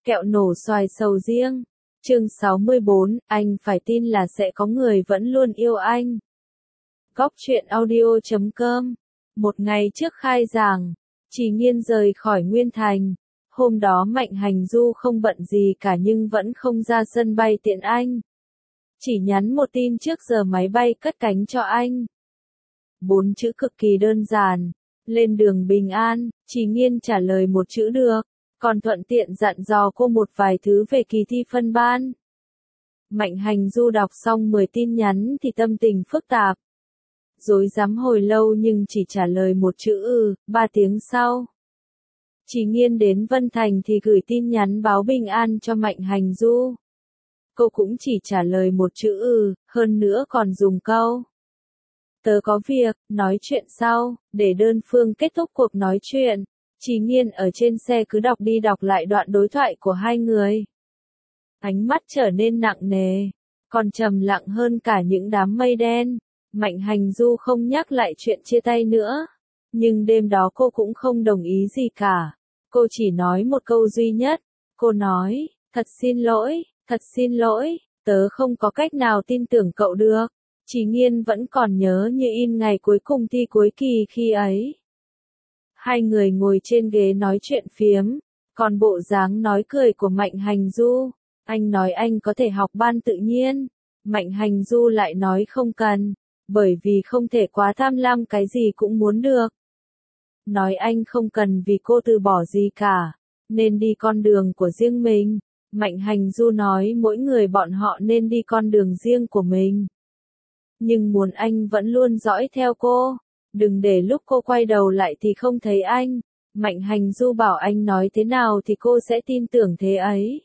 Kẹo nổ xoài sầu riêng. Chương 64, anh phải tin là sẽ có người vẫn luôn yêu anh. Góc truyện audio.com. Một ngày trước khai giảng, Trì Nghiên rời khỏi Nguyên Thành. Hôm đó Mạnh Hành Du không bận gì cả nhưng vẫn không ra sân bay tiện anh. Chỉ nhắn một tin trước giờ máy bay cất cánh cho anh. 4 chữ cực kỳ đơn giản. Lên đường bình an. Trì Nghiên trả lời một chữ được, còn thuận tiện dặn dò cô một vài thứ về kỳ thi phân ban. Mạnh Hành Du đọc xong 10 tin nhắn thì tâm tình phức tạp. Rối rắm hồi lâu nhưng chỉ trả lời một chữ 3 tiếng sau. Trì Nghiên đến Vân Thành thì gửi tin nhắn báo bình an cho Mạnh Hành Du. Cô cũng chỉ trả lời một chữ hơn nữa còn dùng câu: tớ có việc, nói chuyện sau, để đơn phương kết thúc cuộc nói chuyện. Trì Nghiên ở trên xe cứ đọc đi đọc lại đoạn đối thoại của hai người. Ánh mắt trở nên nặng nề, còn trầm lặng hơn cả những đám mây đen. Mạnh Hành Du không nhắc lại chuyện chia tay nữa. Nhưng đêm đó cô cũng không đồng ý gì cả. Cô chỉ nói một câu duy nhất. Cô nói, thật xin lỗi, tớ không có cách nào tin tưởng cậu được. Trì Nghiên vẫn còn nhớ như in ngày cuối cùng thi cuối kỳ khi ấy. Hai người ngồi trên ghế nói chuyện phiếm, còn bộ dáng nói cười của Mạnh Hành Du. Anh nói anh có thể học ban tự nhiên. Mạnh Hành Du lại nói không cần, bởi vì không thể quá tham lam cái gì cũng muốn được. Nói anh không cần vì cô từ bỏ gì cả, nên đi con đường của riêng mình. Mạnh Hành Du nói mỗi người bọn họ nên đi con đường riêng của mình. Nhưng muốn anh vẫn luôn dõi theo cô. Đừng để lúc cô quay đầu lại thì không thấy anh. Mạnh Hành Du bảo anh nói thế nào thì cô sẽ tin tưởng thế ấy.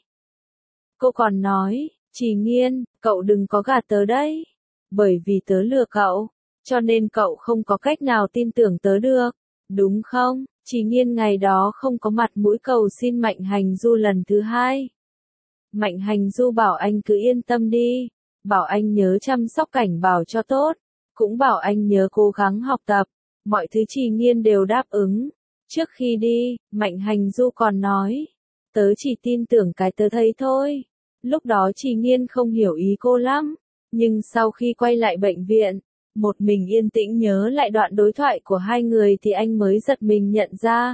Cô còn nói, Trì Nghiên, cậu đừng có gạt tớ đấy. Bởi vì tớ lừa cậu, cho nên cậu không có cách nào tin tưởng tớ được, đúng không? Trì Nghiên ngày đó không có mặt mũi cầu xin Mạnh Hành Du lần thứ hai. Mạnh Hành Du bảo anh cứ yên tâm đi, bảo anh nhớ chăm sóc Cảnh Bảo cho tốt, cũng bảo anh nhớ cố gắng học tập. Mọi thứ Trì Nghiên đều đáp ứng. Trước khi đi, Mạnh Hành Du còn nói, tớ chỉ tin tưởng cái tớ thấy thôi. Lúc đó Trì Nghiên không hiểu ý cô lắm, nhưng sau khi quay lại bệnh viện, một mình yên tĩnh nhớ lại đoạn đối thoại của hai người thì anh mới giật mình nhận ra.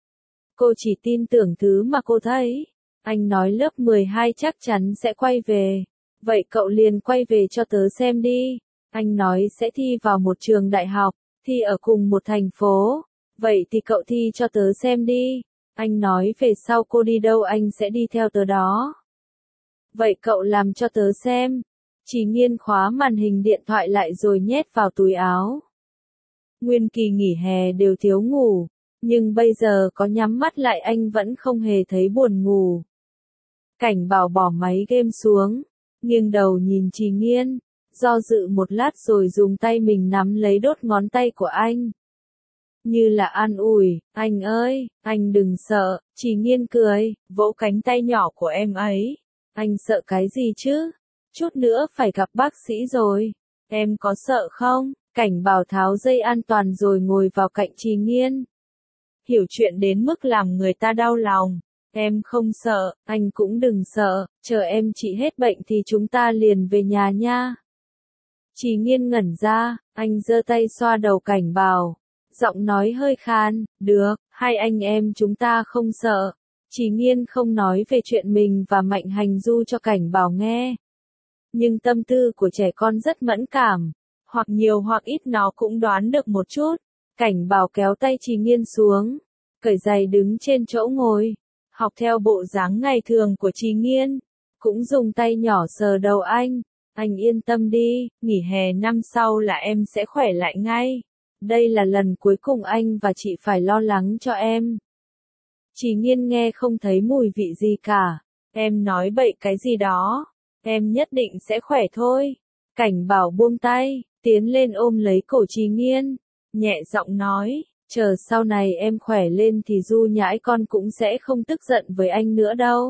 Cô chỉ tin tưởng thứ mà cô thấy. Anh nói lớp 12 chắc chắn sẽ quay về. Vậy cậu liền quay về cho tớ xem đi. Anh nói sẽ thi vào một trường đại học, thi ở cùng một thành phố. Vậy thì cậu thi cho tớ xem đi. Anh nói về sau cô đi đâu anh sẽ đi theo tớ đó. Vậy cậu làm cho tớ xem. Trì Nghiên khóa màn hình điện thoại lại rồi nhét vào túi áo. Nguyên kỳ nghỉ hè đều thiếu ngủ, nhưng bây giờ có nhắm mắt lại anh vẫn không hề thấy buồn ngủ. Cảnh Bảo bỏ máy game xuống, nghiêng đầu nhìn Trì Nghiên, do dự một lát rồi dùng tay mình nắm lấy đốt ngón tay của anh. Như là an ủi, anh ơi, anh đừng sợ. Trì Nghiên cười, vỗ cánh tay nhỏ của em ấy. Anh sợ cái gì chứ? Chút nữa phải gặp bác sĩ rồi. Em có sợ không? Cảnh Bảo tháo dây an toàn rồi ngồi vào cạnh Trì Nghiên. Hiểu chuyện đến mức làm người ta đau lòng. Em không sợ, anh cũng đừng sợ, chờ em trị hết bệnh thì chúng ta liền về nhà nha. Trì Nghiên ngẩn ra, anh giơ tay xoa đầu Cảnh Bảo. Giọng nói hơi khan, được, hai anh em chúng ta không sợ. Trì Nghiên không nói về chuyện mình và Mạnh Hành Du cho Cảnh Bảo nghe. Nhưng tâm tư của trẻ con rất mẫn cảm, hoặc nhiều hoặc ít nó cũng đoán được một chút. Cảnh Bảo kéo tay Trì Nghiên xuống, cởi giày đứng trên chỗ ngồi, học theo bộ dáng ngày thường của Trì Nghiên, cũng dùng tay nhỏ sờ đầu anh. Anh yên tâm đi, nghỉ hè năm sau là em sẽ khỏe lại ngay. Đây là lần cuối cùng anh và chị phải lo lắng cho em. Trì Nghiên nghe không thấy mùi vị gì cả. Em nói bậy cái gì đó. Em nhất định sẽ khỏe thôi. Cảnh Bảo buông tay, tiến lên ôm lấy cổ Trì Nghiên, nhẹ giọng nói, chờ sau này em khỏe lên thì Du Nhãi con cũng sẽ không tức giận với anh nữa đâu.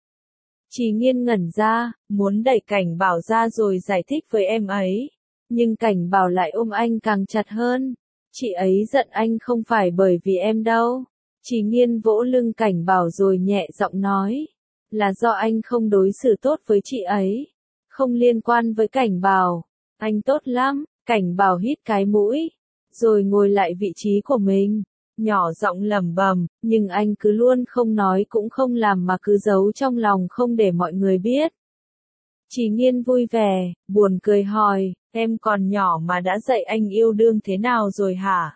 Trì Nghiên ngẩn ra, muốn đẩy Cảnh Bảo ra rồi giải thích với em ấy. Nhưng Cảnh Bảo lại ôm anh càng chặt hơn. Chị ấy giận anh không phải bởi vì em đâu. Trì Nghiên vỗ lưng Cảnh Bảo rồi nhẹ giọng nói. là do anh không đối xử tốt với chị ấy. Không liên quan với Cảnh Bảo. Anh tốt lắm, Cảnh Bảo hít cái mũi, rồi ngồi lại vị trí của mình, nhỏ giọng lẩm bẩm, nhưng anh cứ luôn không nói cũng không làm mà cứ giấu trong lòng không để mọi người biết. Chỉ Nghiên vui vẻ, buồn cười hỏi, em còn nhỏ mà đã dạy anh yêu đương thế nào rồi hả?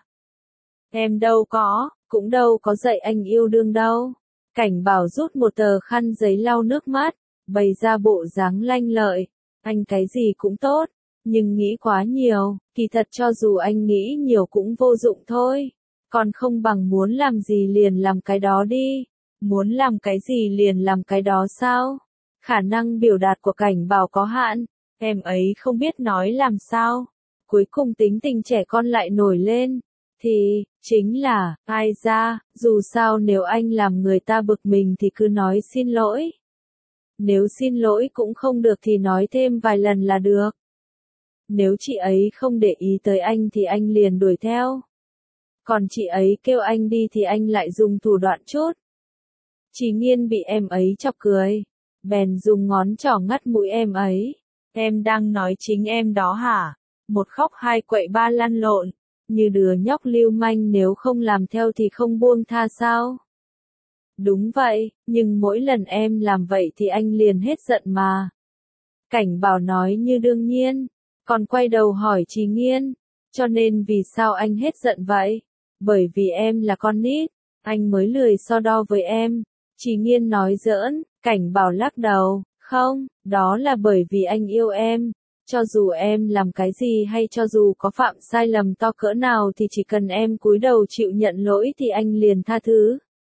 Em đâu có, cũng đâu có dạy anh yêu đương đâu. Cảnh Bảo rút một tờ khăn giấy lau nước mắt, bày ra bộ dáng lanh lợi. Anh cái gì cũng tốt, nhưng nghĩ quá nhiều, kỳ thật cho dù anh nghĩ nhiều cũng vô dụng thôi. Còn không bằng muốn làm gì liền làm cái đó đi. Muốn làm cái gì liền làm cái đó sao? Khả năng biểu đạt của Cảnh Bảo có hạn, em ấy không biết nói làm sao. Cuối cùng tính tình trẻ con lại nổi lên. Thì, chính là, ai ra, dù sao nếu anh làm người ta bực mình thì cứ nói xin lỗi. Nếu xin lỗi cũng không được thì nói thêm vài lần là được. Nếu chị ấy không để ý tới anh thì anh liền đuổi theo. Còn chị ấy kêu anh đi thì anh lại dùng thủ đoạn chút. Chỉ Nghiên bị em ấy chọc cười, bèn dùng ngón trỏ ngắt mũi em ấy. Em đang nói chính em đó hả? Một khóc hai quậy ba lăn lộn, như đứa nhóc lưu manh nếu không làm theo thì không buông tha sao? Đúng vậy, nhưng mỗi lần em làm vậy thì anh liền hết giận mà. Cảnh Bảo nói như đương nhiên, còn quay đầu hỏi Chỉ Nghiên, cho nên vì sao anh hết giận vậy? Bởi vì em là con nít, anh mới lười so đo với em. Chỉ Nghiên nói giỡn, Cảnh Bảo lắc đầu, không, đó là bởi vì anh yêu em. Cho dù em làm cái gì hay cho dù có phạm sai lầm to cỡ nào thì chỉ cần em cúi đầu chịu nhận lỗi thì anh liền tha thứ.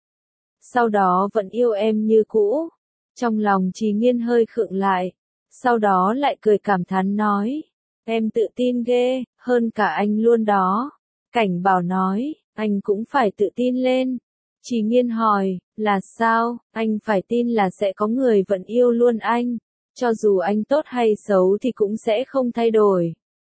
Sau đó vẫn yêu em như cũ. Trong lòng Chỉ Nghiên hơi khựng lại, sau đó lại cười cảm thán nói, em tự tin ghê, hơn cả anh luôn đó. Cảnh Bảo nói, anh cũng phải tự tin lên. Chỉ Nghiên hỏi, là sao, anh phải tin là sẽ có người vẫn yêu luôn anh. Cho dù anh tốt hay xấu thì cũng sẽ không thay đổi.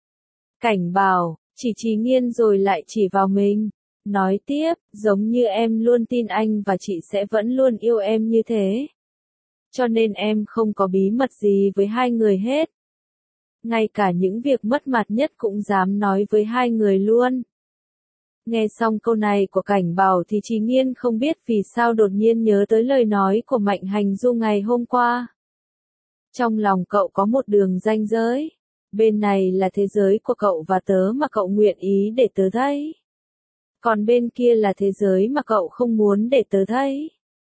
Cảnh Bảo, Chỉ Nghiên rồi lại chỉ vào mình. Nói tiếp, giống như em luôn tin anh và chị sẽ vẫn luôn yêu em như thế. Cho nên em không có bí mật gì với hai người hết. Ngay cả những việc mất mặt nhất cũng dám nói với hai người luôn. Nghe xong câu này của Cảnh Bảo thì Chỉ Nghiên không biết vì sao đột nhiên nhớ tới lời nói của Mạnh Hành Du ngày hôm qua. Trong lòng cậu có một đường ranh giới. Bên này là thế giới của cậu và tớ mà cậu nguyện ý để tớ thấy. Còn bên kia là thế giới mà cậu không muốn để tớ thấy.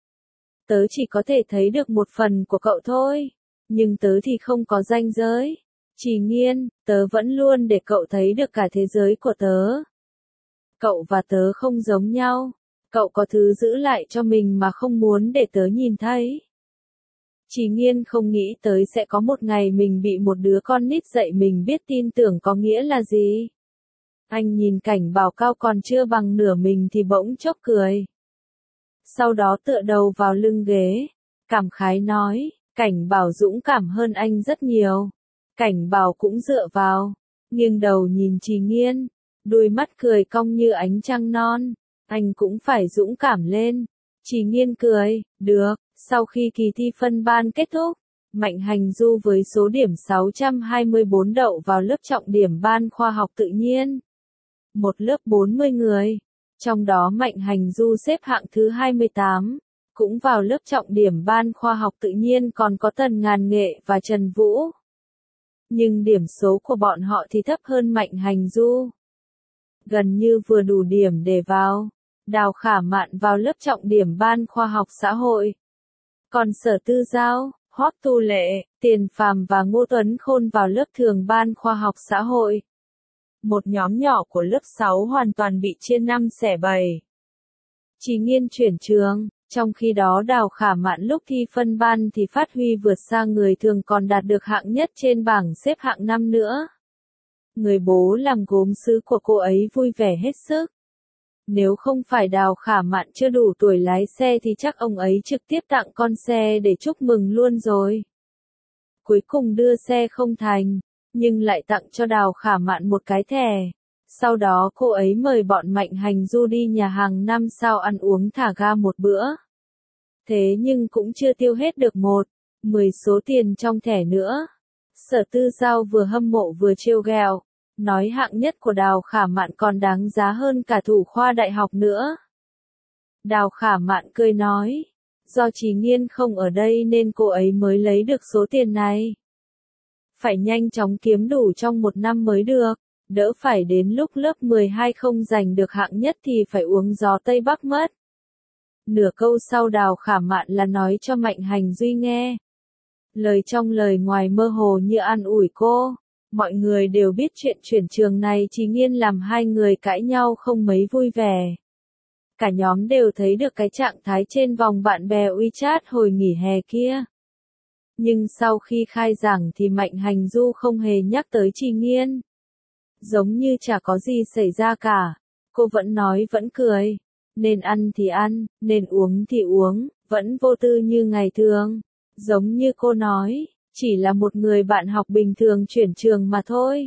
Tớ chỉ có thể thấy được một phần của cậu thôi. Nhưng tớ thì không có ranh giới. Chỉ Nghiên, tớ vẫn luôn để cậu thấy được cả thế giới của tớ. Cậu và tớ không giống nhau. Cậu có thứ giữ lại cho mình mà không muốn để tớ nhìn thấy. Chỉ Nghiên không nghĩ tới sẽ có một ngày mình bị một đứa con nít dạy mình biết tin tưởng có nghĩa là gì. Anh nhìn Cảnh Bảo cao còn chưa bằng nửa mình thì bỗng chốc cười. Sau đó tựa đầu vào lưng ghế, cảm khái nói, Cảnh Bảo dũng cảm hơn anh rất nhiều. Cảnh Bảo cũng dựa vào, nghiêng đầu nhìn Chỉ Nghiên, đôi mắt cười cong như ánh trăng non. Anh cũng phải dũng cảm lên. Chỉ Nghiên cười, được. Sau khi kỳ thi phân ban kết thúc, Mạnh Hành Du với số điểm 624 đậu vào lớp trọng điểm ban khoa học tự nhiên. Một lớp 40 người, trong đó Mạnh Hành Du xếp hạng thứ 28, cũng vào lớp trọng điểm ban khoa học tự nhiên còn có Tần Ngàn Nghệ và Trần Vũ. Nhưng điểm số của bọn họ thì thấp hơn Mạnh Hành Du. Gần như vừa đủ điểm để vào. Đào Khả Mạn vào lớp trọng điểm ban khoa học xã hội. Còn Sở Tư Giao, Hoắc Tu Lệ, Tiền Phàm và Ngô Tuấn Khôn vào lớp thường ban khoa học xã hội. Một nhóm nhỏ của lớp 6 hoàn toàn bị chia 5 xẻ 7. Chỉ Nghiên chuyển trường, trong khi đó Đào Khả Mạn lúc thi phân ban thì phát huy vượt xa người thường còn đạt được hạng nhất trên bảng xếp hạng 5 nữa. Người bố làm gốm sứ của cô ấy vui vẻ hết sức. Nếu không phải Đào Khả Mạn chưa đủ tuổi lái xe thì chắc ông ấy trực tiếp tặng con xe để chúc mừng luôn rồi. Cuối cùng đưa xe không thành, nhưng lại tặng cho Đào Khả Mạn một cái thẻ. Sau đó cô ấy mời bọn Mạnh Hành Du đi nhà hàng 5 sao ăn uống thả ga một bữa. Thế nhưng cũng chưa tiêu hết được 10 số tiền trong thẻ nữa. Sở Tư Giao vừa hâm mộ vừa trêu ghẹo, nói hạng nhất của Đào Khả Mạn còn đáng giá hơn cả thủ khoa đại học nữa. Đào Khả Mạn cười nói, do Chí Nghiên không ở đây nên cô ấy mới lấy được số tiền này. Phải nhanh chóng kiếm đủ trong 1 năm mới được, đỡ phải đến lúc lớp 12 không giành được hạng nhất thì phải uống gió Tây Bắc mất. Nửa câu sau Đào Khả Mạn là nói cho Mạnh Hành Duy nghe. Lời trong lời ngoài mơ hồ như an ủi cô. Mọi người đều biết chuyện chuyển trường này Chí Nghiên làm hai người cãi nhau không mấy vui vẻ. Cả nhóm đều thấy được cái trạng thái trên vòng bạn bè WeChat hồi nghỉ hè kia. Nhưng sau khi khai giảng thì Mạnh Hành Du không hề nhắc tới Chí Nghiên. Giống như chả có gì xảy ra cả. Cô vẫn nói vẫn cười. Nên ăn thì ăn, nên uống thì uống, vẫn vô tư như ngày thường. Giống như cô nói, chỉ là một người bạn học bình thường chuyển trường mà thôi.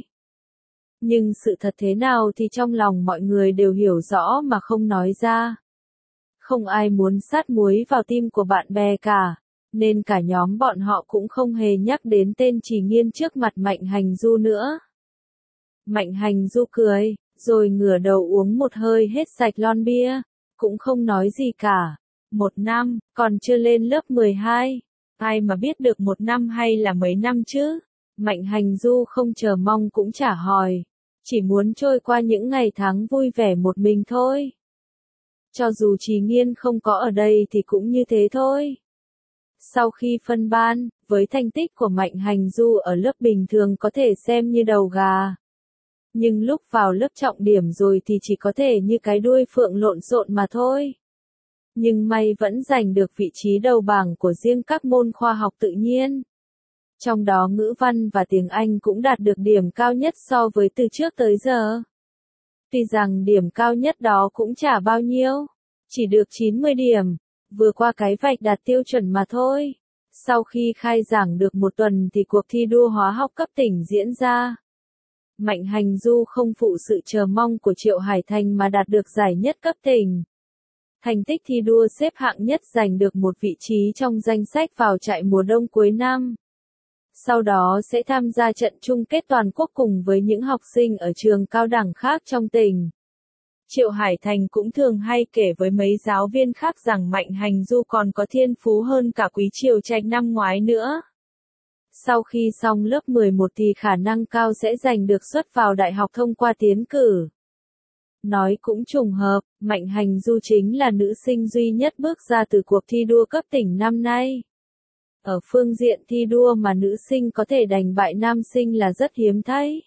Nhưng sự thật thế nào thì trong lòng mọi người đều hiểu rõ mà không nói ra. Không ai muốn sát muối vào tim của bạn bè cả, nên cả nhóm bọn họ cũng không hề nhắc đến tên Chí Nghiên trước mặt Mạnh Hành Du nữa. Mạnh Hành Du cười, rồi ngửa đầu uống một hơi hết sạch lon bia, cũng không nói gì cả. 1 năm, còn chưa lên lớp 12. Ai mà biết được 1 năm hay là mấy năm chứ? Mạnh Hành Du không chờ mong cũng chả hỏi. Chỉ muốn trôi qua những ngày tháng vui vẻ một mình thôi. Cho dù Chí Nghiên không có ở đây thì cũng như thế thôi. Sau khi phân ban, với thành tích của Mạnh Hành Du ở lớp bình thường có thể xem như đầu gà. Nhưng lúc vào lớp trọng điểm rồi thì chỉ có thể như cái đuôi phượng lộn xộn mà thôi. Nhưng may vẫn giành được vị trí đầu bảng của riêng các môn khoa học tự nhiên. Trong đó ngữ văn và tiếng Anh cũng đạt được điểm cao nhất so với từ trước tới giờ. Tuy rằng điểm cao nhất đó cũng chả bao nhiêu, chỉ được 90 điểm, vừa qua cái vạch đạt tiêu chuẩn mà thôi. Sau khi khai giảng được 1 tuần thì cuộc thi đua hóa học cấp tỉnh diễn ra. Mạnh Hành Du không phụ sự chờ mong của Triệu Hải Thành mà đạt được giải nhất cấp tỉnh. Thành tích thi đua xếp hạng nhất giành được một vị trí trong danh sách vào trại mùa đông cuối năm. Sau đó sẽ tham gia trận chung kết toàn quốc cùng với những học sinh ở trường cao đẳng khác trong tỉnh. Triệu Hải Thành cũng thường hay kể với mấy giáo viên khác rằng Mạnh Hành Du còn có thiên phú hơn cả Quý Triều Trạch năm ngoái nữa. Sau khi xong lớp 11 thì khả năng cao sẽ giành được suất vào đại học thông qua tiến cử. Nói cũng trùng hợp, Mạnh Hành Du chính là nữ sinh duy nhất bước ra từ cuộc thi đua cấp tỉnh năm nay. Ở phương diện thi đua mà nữ sinh có thể đánh bại nam sinh là rất hiếm thấy.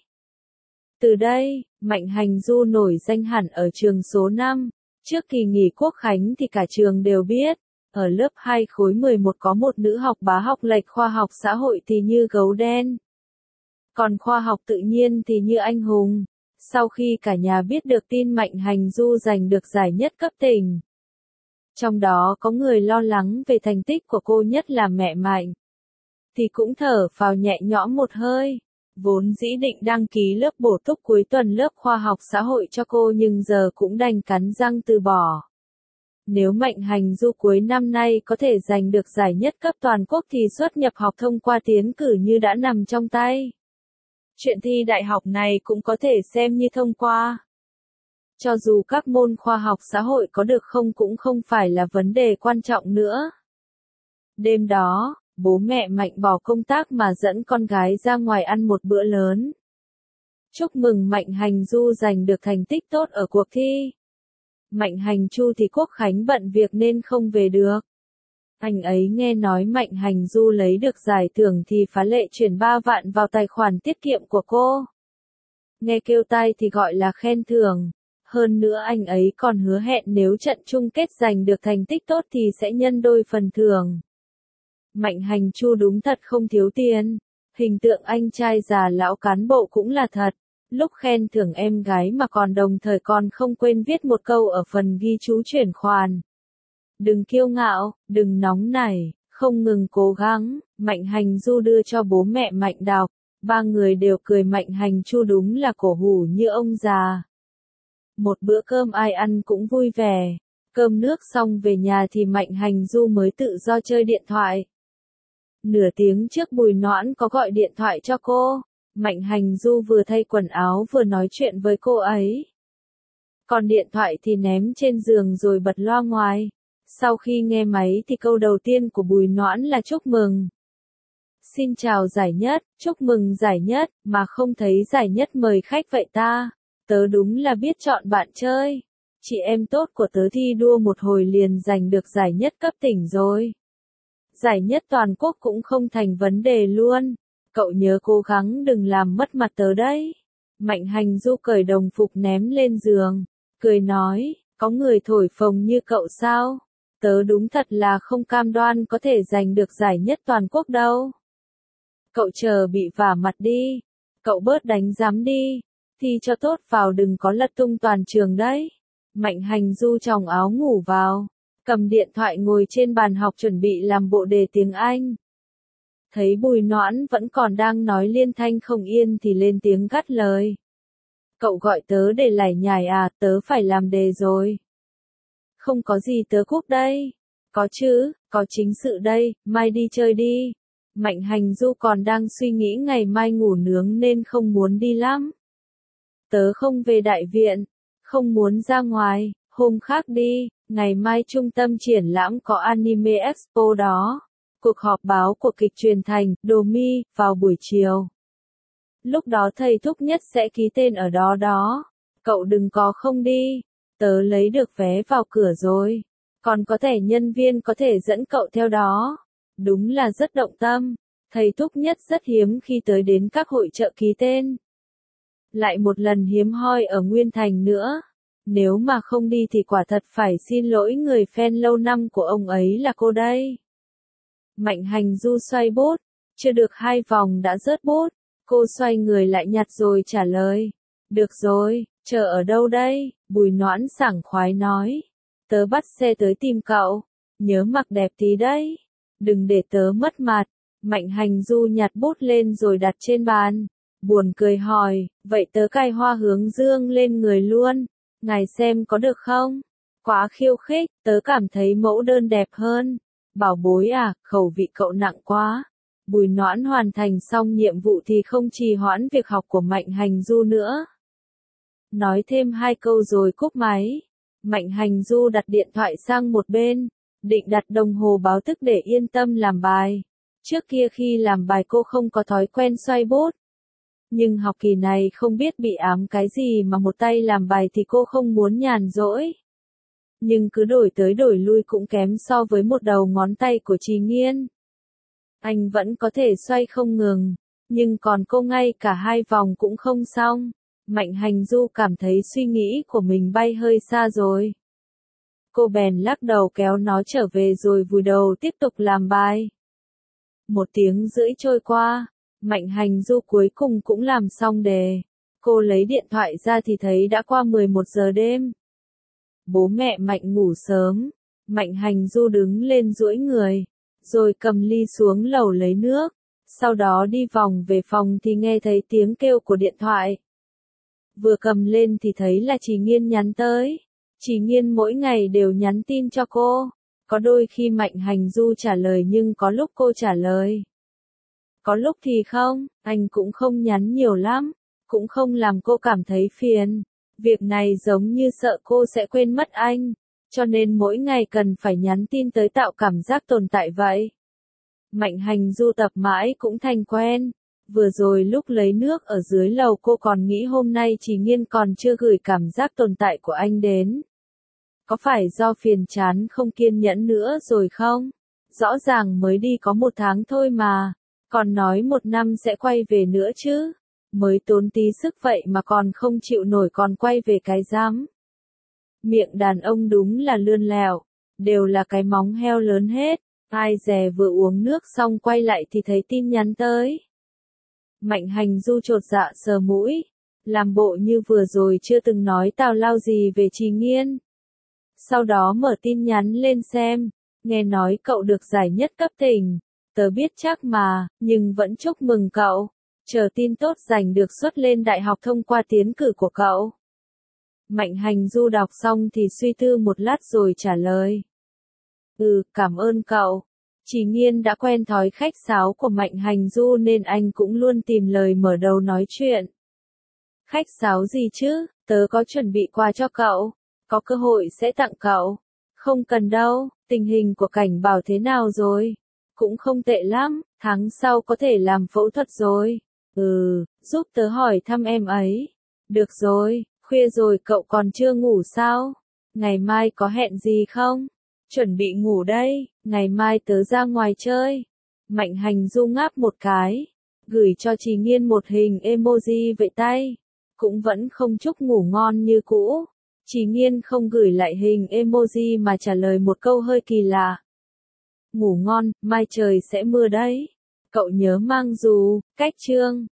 Từ đây, Mạnh Hành Du nổi danh hẳn ở trường số 5. Trước kỳ nghỉ Quốc khánh thì cả trường đều biết. Ở lớp 2 khối 11 có một nữ học bá học lệch khoa học xã hội thì như gấu đen. Còn khoa học tự nhiên thì như anh hùng. Sau khi cả nhà biết được tin Mạnh Hành Du giành được giải nhất cấp tỉnh. Trong đó có người lo lắng về thành tích của cô nhất là mẹ Mạnh. Thì cũng thở phào nhẹ nhõm một hơi. Vốn dĩ định đăng ký lớp bổ túc cuối tuần lớp khoa học xã hội cho cô nhưng giờ cũng đành cắn răng từ bỏ. Nếu Mạnh Hành Du cuối năm nay có thể giành được giải nhất cấp toàn quốc thì suất nhập học thông qua tiến cử như đã nằm trong tay. Chuyện thi đại học này cũng có thể xem như thông qua. Cho dù các môn khoa học xã hội có được không cũng không phải là vấn đề quan trọng nữa. Đêm đó, bố mẹ Mạnh bỏ công tác mà dẫn con gái ra ngoài ăn một bữa lớn. Chúc mừng Mạnh Hành Du giành được thành tích tốt ở cuộc thi. Mạnh Hành Chu thì Quốc khánh bận việc nên không về được. Anh ấy nghe nói Mạnh Hành Du lấy được giải thưởng thì phá lệ chuyển 3 vạn vào tài khoản tiết kiệm của cô. Nghe kêu tai thì gọi là khen thưởng. Hơn nữa anh ấy còn hứa hẹn nếu trận chung kết giành được thành tích tốt thì sẽ nhân đôi phần thưởng. Mạnh Hành Chu đúng thật không thiếu tiền. Hình tượng anh trai già lão cán bộ cũng là thật. Lúc khen thưởng em gái mà còn đồng thời còn không quên viết một câu ở phần ghi chú chuyển khoản. Đừng kiêu ngạo, đừng nóng nảy, không ngừng cố gắng. Mạnh Hành Du đưa cho bố mẹ Mạnh đọc. 3 người đều cười Mạnh Hành Chu đúng là cổ hủ như ông già. Một bữa cơm ai ăn cũng vui vẻ. Cơm nước xong về nhà thì Mạnh Hành Du mới tự do chơi điện thoại. Nửa tiếng trước Bùi Noãn có gọi điện thoại cho cô, Mạnh Hành Du vừa thay quần áo vừa nói chuyện với cô ấy. Còn điện thoại thì ném trên giường rồi bật loa ngoài. Sau khi nghe máy thì câu đầu tiên của Bùi Noãn là chúc mừng. Xin chào giải nhất, chúc mừng giải nhất, mà không thấy giải nhất mời khách vậy ta. Tớ đúng là biết chọn bạn chơi. Chị em tốt của tớ thi đua một hồi liền giành được giải nhất cấp tỉnh rồi. Giải nhất toàn quốc cũng không thành vấn đề luôn. Cậu nhớ cố gắng đừng làm mất mặt tớ đấy. Mạnh Hành Du cởi đồng phục ném lên giường, cười nói, có người thổi phồng như cậu sao? Tớ đúng thật là không cam đoan có thể giành được giải nhất toàn quốc đâu. Cậu chờ bị vả mặt đi. Cậu bớt đánh giám đi. Thi cho tốt vào đừng có lật tung toàn trường đấy. Mạnh Hành Du chòng áo ngủ vào, cầm điện thoại ngồi trên bàn học chuẩn bị làm bộ đề tiếng Anh. Thấy Bùi Noãn vẫn còn đang nói liên thanh không yên thì lên tiếng gắt lời. Cậu gọi tớ để lải nhải à, tớ phải làm đề rồi. Không có gì tớ cúp đây. Có chứ, có chính sự đây, mai đi chơi đi. Mạnh Hành Du còn đang suy nghĩ ngày mai ngủ nướng nên không muốn đi lắm. Tớ không về đại viện, không muốn ra ngoài, hôm khác đi, ngày mai trung tâm triển lãm có Anime Expo đó. Cuộc họp báo của kịch truyền thành, Domi, vào buổi chiều. Lúc đó thầy Thúc Nhất sẽ ký tên ở đó đó. Cậu đừng có không đi, tớ lấy được vé vào cửa rồi. Còn có thẻ nhân viên có thể dẫn cậu theo đó. Đúng là rất động tâm, thầy Thúc Nhất rất hiếm khi tới đến các hội chợ ký tên. Lại một lần hiếm hoi ở Nguyên Thành nữa. Nếu mà không đi thì quả thật phải xin lỗi người fan lâu năm của ông ấy là cô đây. Mạnh Hành Du xoay bút, chưa được 2 vòng đã rớt bút. Cô xoay người lại nhặt rồi trả lời. Được rồi, chờ ở đâu đây? Bùi Noãn sảng khoái nói. Tớ bắt xe tới tìm cậu. Nhớ mặc đẹp tí đấy. Đừng để tớ mất mặt. Mạnh Hành Du nhặt bút lên rồi đặt trên bàn. Buồn cười hỏi, vậy tớ cài hoa hướng dương lên người luôn. Ngài xem có được không? Quá khiêu khích, tớ cảm thấy mẫu đơn đẹp hơn. Bảo bối à, khẩu vị cậu nặng quá. Bùi Noãn hoàn thành xong nhiệm vụ thì không trì hoãn việc học của Mạnh Hành Du nữa. Nói thêm 2 câu rồi cúp máy. Mạnh Hành Du đặt điện thoại sang một bên, định đặt đồng hồ báo thức để yên tâm làm bài. Trước kia khi làm bài cô không có thói quen xoay bút. Nhưng học kỳ này không biết bị ám cái gì mà một tay làm bài thì cô không muốn nhàn rỗi. Nhưng cứ đổi tới đổi lui cũng kém so với một đầu ngón tay của Trì Nghiên. Anh vẫn có thể xoay không ngừng, nhưng còn cô ngay cả 2 vòng cũng không xong. Mạnh Hành Du cảm thấy suy nghĩ của mình bay hơi xa rồi. Cô bèn lắc đầu kéo nó trở về rồi vùi đầu tiếp tục làm bài. 1 tiếng rưỡi trôi qua, Mạnh Hành Du cuối cùng cũng làm xong đề. Cô lấy điện thoại ra thì thấy đã qua 11 giờ đêm. Bố mẹ Mạnh ngủ sớm. Mạnh Hành Du đứng lên duỗi người, rồi cầm ly xuống lầu lấy nước. Sau đó đi vòng về phòng thì nghe thấy tiếng kêu của điện thoại. Vừa cầm lên thì thấy là Trì Nghiên nhắn tới. Trì Nghiên mỗi ngày đều nhắn tin cho cô. Có đôi khi Mạnh Hành Du trả lời nhưng có lúc cô trả lời. Có lúc thì không, anh cũng không nhắn nhiều lắm, cũng không làm cô cảm thấy phiền. Việc này giống như sợ cô sẽ quên mất anh, cho nên mỗi ngày cần phải nhắn tin tới tạo cảm giác tồn tại vậy. Mạnh Hành Du tập mãi cũng thành quen. Vừa rồi lúc lấy nước ở dưới lầu cô còn nghĩ hôm nay Trì Nghiên còn chưa gửi cảm giác tồn tại của anh đến. Có phải do phiền chán không kiên nhẫn nữa rồi không? Rõ ràng mới đi có 1 tháng thôi mà, còn nói 1 năm sẽ quay về nữa chứ. Mới tốn tí sức vậy mà còn không chịu nổi còn quay về cái rắm. Miệng đàn ông đúng là lươn lẹo, đều là cái móng heo lớn hết. Ai dè vừa uống nước xong quay lại thì thấy tin nhắn tới. Mạnh Hành Du chột dạ sờ mũi, làm bộ như vừa rồi chưa từng nói tào lao gì về Trì Nghiên. Sau đó mở tin nhắn lên xem, nghe nói cậu được giải nhất cấp tỉnh. Tớ biết chắc mà, nhưng vẫn chúc mừng cậu. Chờ tin tốt giành được suất lên đại học thông qua tiến cử của cậu. Mạnh Hành Du đọc xong thì suy tư một lát rồi trả lời. Cảm ơn cậu. Chỉ Nghiên đã quen thói khách sáo của Mạnh Hành Du nên anh cũng luôn tìm lời mở đầu nói chuyện. Khách sáo gì chứ, tớ có chuẩn bị quà cho cậu, có cơ hội sẽ tặng cậu. Không cần đâu, tình hình của Cảnh Bảo thế nào rồi? Cũng không tệ lắm, tháng sau có thể làm phẫu thuật rồi. Giúp tớ hỏi thăm em ấy. Được rồi, khuya rồi cậu còn chưa ngủ sao? Ngày mai có hẹn gì không? Chuẩn bị ngủ đây, ngày mai tớ ra ngoài chơi. Mạnh Hành Du ngáp một cái, gửi cho Chỉ Nghiên một hình emoji vẫy tay. Cũng vẫn không chúc ngủ ngon như cũ. Chỉ Nghiên không gửi lại hình emoji mà trả lời một câu hơi kỳ lạ. Ngủ ngon, mai trời sẽ mưa đấy. Cậu nhớ mang dù, cách chương.